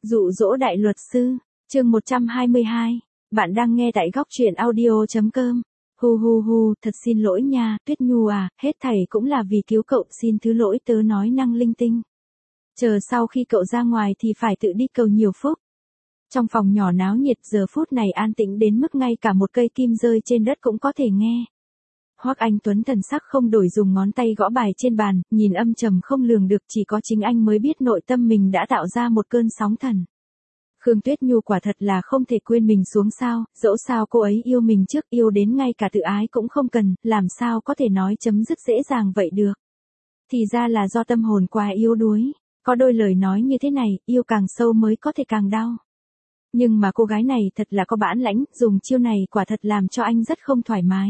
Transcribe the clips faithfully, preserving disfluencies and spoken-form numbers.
Dụ dỗ đại luật sư, chương một trăm hai mươi hai. Bạn đang nghe tại góc truyện audio.com. Hu hu hu, thật xin lỗi nha, Tuyết Nhu à, hết thảy cũng là vì cứu cậu, xin thứ lỗi tớ nói năng linh tinh. Chờ sau khi cậu ra ngoài thì phải tự đi cầu nhiều phúc. Trong phòng nhỏ náo nhiệt giờ phút này an tĩnh đến mức ngay cả một cây kim rơi trên đất cũng có thể nghe. Hoắc Anh Tuấn thần sắc không đổi dùng ngón tay gõ bài trên bàn, nhìn âm trầm không lường được, chỉ có chính anh mới biết nội tâm mình đã tạo ra một cơn sóng thần. Khương Tuyết Nhu quả thật là không thể quên mình xuống sao, dẫu sao cô ấy yêu mình trước, yêu đến ngay cả tự ái cũng không cần, làm sao có thể nói chấm dứt dễ dàng vậy được. Thì ra là do tâm hồn quá yếu đuối, có đôi lời nói như thế này, yêu càng sâu mới có thể càng đau. Nhưng mà cô gái này thật là có bản lãnh, dùng chiêu này quả thật làm cho anh rất không thoải mái.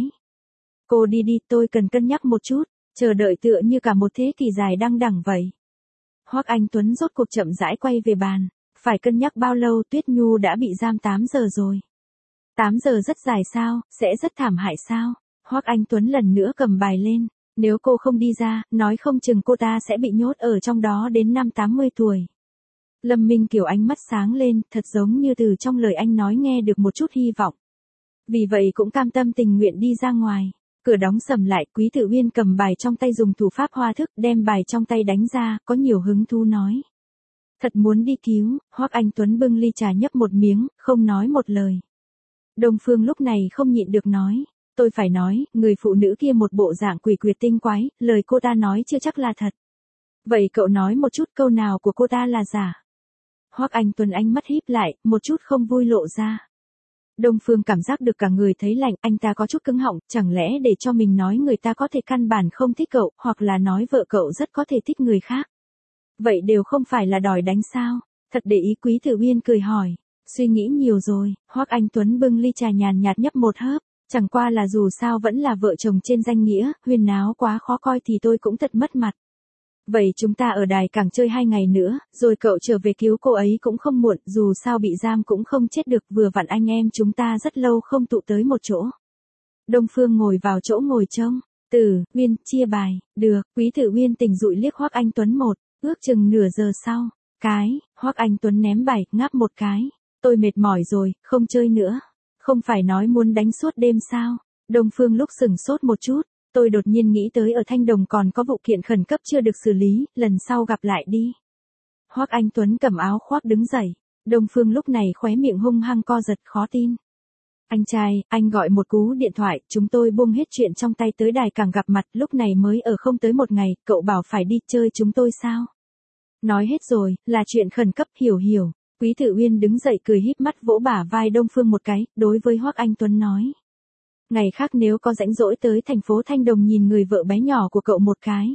Cô đi đi, tôi cần cân nhắc một chút, chờ đợi tựa như cả một thế kỷ dài đăng đẳng vậy. Hoắc Anh Tuấn rốt cuộc chậm rãi quay về bàn, phải cân nhắc bao lâu, Tuyết Nhu đã bị giam tám giờ rồi. tám giờ rất dài sao, sẽ rất thảm hại sao? Hoắc Anh Tuấn lần nữa cầm bài lên, nếu cô không đi ra, nói không chừng cô ta sẽ bị nhốt ở trong đó đến năm tám mươi tuổi. Lâm Minh Kiều ánh mắt sáng lên, thật giống như từ trong lời anh nói nghe được một chút hy vọng. Vì vậy cũng cam tâm tình nguyện đi ra ngoài. Cửa đóng sầm lại, Quý Tử Uyên cầm bài trong tay dùng thủ pháp hoa thức, đem bài trong tay đánh ra, có nhiều hứng thú nói. Thật muốn đi cứu, Hoắc Anh Tuấn bưng ly trà nhấp một miếng, không nói một lời. Đông Phương lúc này không nhịn được nói, tôi phải nói, người phụ nữ kia một bộ dạng quỷ quyệt tinh quái, lời cô ta nói chưa chắc là thật. Vậy cậu nói một chút câu nào của cô ta là giả. Hoắc Anh Tuấn ánh mắt híp lại, một chút không vui lộ ra. Đông Phương cảm giác được cả người thấy lạnh, anh ta có chút cứng họng, chẳng lẽ để cho mình nói người ta có thể căn bản không thích cậu, hoặc là nói vợ cậu rất có thể thích người khác. Vậy đều không phải là đòi đánh sao? Thật để ý. Quý Tử Uyên cười hỏi, suy nghĩ nhiều rồi. Hoắc Anh Tuấn bưng ly trà nhàn nhạt nhấp một hớp, chẳng qua là dù sao vẫn là vợ chồng trên danh nghĩa, huyên náo quá khó coi thì tôi cũng thật mất mặt. Vậy chúng ta ở đài cảng chơi hai ngày nữa, rồi cậu trở về cứu cô ấy cũng không muộn, dù sao bị giam cũng không chết được, vừa vặn anh em chúng ta rất lâu không tụ tới một chỗ. Đông Phương ngồi vào chỗ ngồi trông, Tử Uyên, chia bài, được. Quý Tử Uyên tỉnh dụi liếc Hoắc Anh Tuấn một, ước chừng nửa giờ sau, cái, Hoắc Anh Tuấn ném bài, ngáp một cái, tôi mệt mỏi rồi, không chơi nữa. Không phải nói muốn đánh suốt đêm sao? Đông Phương lúc sửng sốt một chút. Tôi đột nhiên nghĩ tới ở Thanh Đồng còn có vụ kiện khẩn cấp chưa được xử lý, lần sau gặp lại đi. Hoắc Anh Tuấn cầm áo khoác đứng dậy, Đông Phương lúc này khóe miệng hung hăng co giật khó tin. Anh trai, anh gọi một cú điện thoại, chúng tôi buông hết chuyện trong tay tới đài cảng gặp mặt, lúc này mới ở không tới một ngày, cậu bảo phải đi chơi chúng tôi sao? Nói hết rồi, là chuyện khẩn cấp, hiểu hiểu. Quý Tử Uyên đứng dậy cười híp mắt vỗ bả vai Đông Phương một cái, đối với Hoắc Anh Tuấn nói. Ngày khác nếu có rảnh rỗi tới thành phố Thanh Đồng nhìn người vợ bé nhỏ của cậu một cái.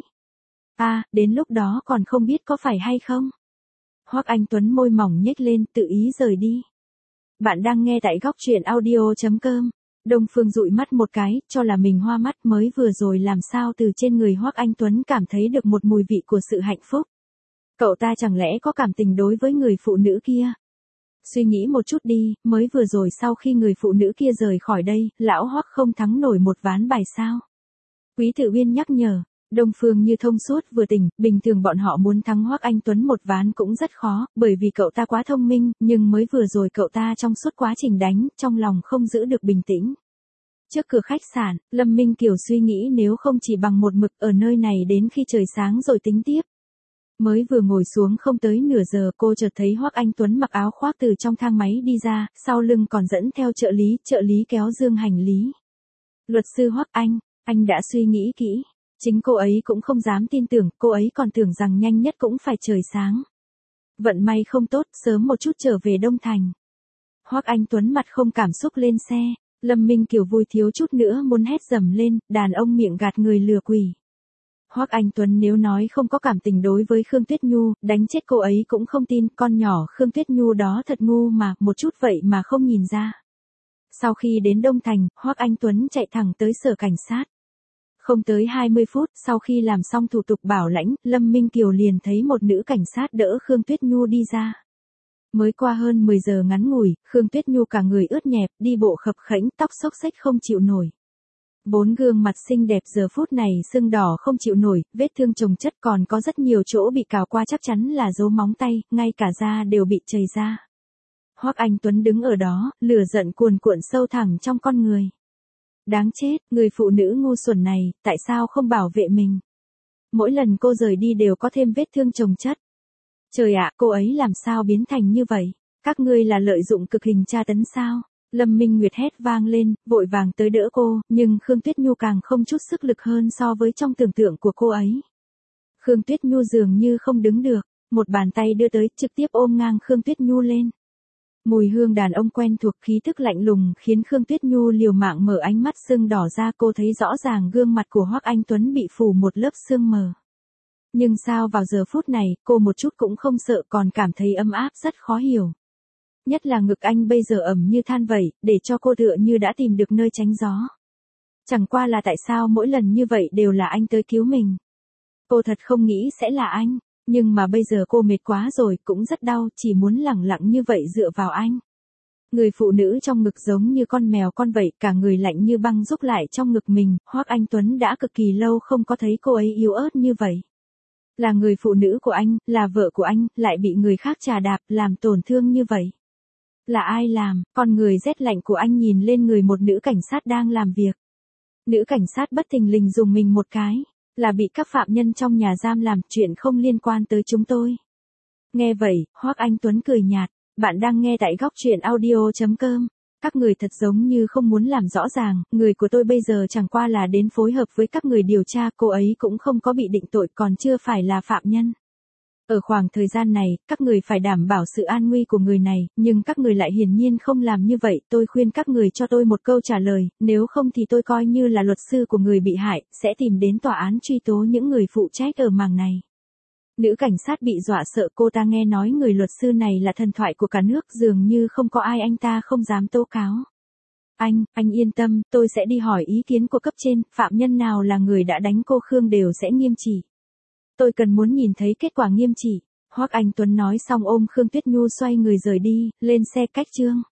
À, đến lúc đó còn không biết có phải hay không? Hoắc Anh Tuấn môi mỏng nhếch lên, tự ý rời đi. Bạn đang nghe tại góc truyện audio.com. Đông Phương dụi mắt một cái, cho là mình hoa mắt, mới vừa rồi làm sao từ trên người Hoắc Anh Tuấn cảm thấy được một mùi vị của sự hạnh phúc. Cậu ta chẳng lẽ có cảm tình đối với người phụ nữ kia? Suy nghĩ một chút đi, mới vừa rồi sau khi người phụ nữ kia rời khỏi đây, lão Hoắc không thắng nổi một ván bài sao? Quý Tử Uyên nhắc nhở, Đông Phương như thông suốt vừa tỉnh, bình thường bọn họ muốn thắng Hoắc Anh Tuấn một ván cũng rất khó, bởi vì cậu ta quá thông minh, nhưng mới vừa rồi cậu ta trong suốt quá trình đánh, trong lòng không giữ được bình tĩnh. Trước cửa khách sạn, Lâm Minh Kiều suy nghĩ nếu không chỉ bằng một mực ở nơi này đến khi trời sáng rồi tính tiếp. Mới vừa ngồi xuống không tới nửa giờ cô chợt thấy Hoắc Anh Tuấn mặc áo khoác từ trong thang máy đi ra, sau lưng còn dẫn theo trợ lý, trợ lý kéo dương hành lý. Luật sư Hoắc Anh, anh đã suy nghĩ kỹ. Chính cô ấy cũng không dám tin tưởng, cô ấy còn tưởng rằng nhanh nhất cũng phải trời sáng. Vận may không tốt, sớm một chút trở về Đông Thành. Hoắc Anh Tuấn mặt không cảm xúc lên xe, Lâm Minh Kiều vui thiếu chút nữa muốn hét dầm lên, đàn ông miệng gạt người lừa quỷ. Hoắc Anh Tuấn nếu nói không có cảm tình đối với Khương Tuyết Nhu, đánh chết cô ấy cũng không tin, con nhỏ Khương Tuyết Nhu đó thật ngu mà, một chút vậy mà không nhìn ra. Sau khi đến Đông Thành, Hoắc Anh Tuấn chạy thẳng tới sở cảnh sát. Không tới hai mươi phút, sau khi làm xong thủ tục bảo lãnh, Lâm Minh Kiều liền thấy một nữ cảnh sát đỡ Khương Tuyết Nhu đi ra. Mới qua hơn mười giờ ngắn ngủi, Khương Tuyết Nhu cả người ướt nhẹp, đi bộ khập khẽnh, tóc xốc xếch không chịu nổi. Bốn gương mặt xinh đẹp giờ phút này sưng đỏ không chịu nổi, vết thương chồng chất còn có rất nhiều chỗ bị cào qua chắc chắn là dấu móng tay, ngay cả da đều bị chảy ra. Hoắc Anh Tuấn đứng ở đó, lửa giận cuồn cuộn sâu thẳm trong con người. Đáng chết, người phụ nữ ngu xuẩn này, tại sao không bảo vệ mình? Mỗi lần cô rời đi đều có thêm vết thương chồng chất. Trời ạ, cô ấy làm sao biến thành như vậy? Các ngươi là lợi dụng cực hình tra tấn sao? Lâm Minh Nguyệt hét vang lên, vội vàng tới đỡ cô, nhưng Khương Tuyết Nhu càng không chút sức lực hơn so với trong tưởng tượng của cô ấy. Khương Tuyết Nhu dường như không đứng được, một bàn tay đưa tới trực tiếp ôm ngang Khương Tuyết Nhu lên. Mùi hương đàn ông quen thuộc khí thức lạnh lùng khiến Khương Tuyết Nhu liều mạng mở ánh mắt sưng đỏ ra, cô thấy rõ ràng gương mặt của Hoắc Anh Tuấn bị phủ một lớp sương mờ. Nhưng sao vào giờ phút này, cô một chút cũng không sợ còn cảm thấy ấm áp rất khó hiểu. Nhất là ngực anh bây giờ ẩm như than vậy, để cho cô tựa như đã tìm được nơi tránh gió. Chẳng qua là tại sao mỗi lần như vậy đều là anh tới cứu mình. Cô thật không nghĩ sẽ là anh, nhưng mà bây giờ cô mệt quá rồi, cũng rất đau, chỉ muốn lẳng lặng như vậy dựa vào anh. Người phụ nữ trong ngực giống như con mèo con vậy, cả người lạnh như băng rúc lại trong ngực mình, Hoắc Anh Tuấn đã cực kỳ lâu không có thấy cô ấy yếu ớt như vậy. Là người phụ nữ của anh, là vợ của anh, lại bị người khác trà đạp, làm tổn thương như vậy. Là ai làm? Con người rét lạnh của anh nhìn lên người một nữ cảnh sát đang làm việc. Nữ cảnh sát bất thình lình dùng mình một cái, là bị các phạm nhân trong nhà giam làm, chuyện không liên quan tới chúng tôi. Nghe vậy, Hoắc Anh Tuấn cười nhạt, bạn đang nghe tại góc truyện audio chấm com. Các người thật giống như không muốn làm rõ ràng, người của tôi bây giờ chẳng qua là đến phối hợp với các người điều tra, cô ấy cũng không có bị định tội, còn chưa phải là phạm nhân. Ở khoảng thời gian này, các người phải đảm bảo sự an nguy của người này, nhưng các người lại hiển nhiên không làm như vậy, tôi khuyên các người cho tôi một câu trả lời, nếu không thì tôi coi như là luật sư của người bị hại, sẽ tìm đến tòa án truy tố những người phụ trách ở mảng này. Nữ cảnh sát bị dọa sợ, cô ta nghe nói người luật sư này là thần thoại của cả nước, dường như không có ai anh ta không dám tố cáo. Anh, anh yên tâm, tôi sẽ đi hỏi ý kiến của cấp trên, phạm nhân nào là người đã đánh cô Khương đều sẽ nghiêm trị. Tôi cần muốn nhìn thấy kết quả nghiêm trị. Hoắc Anh Tuấn nói xong ôm Khương Tuyết Nhu xoay người rời đi, lên xe cách chương.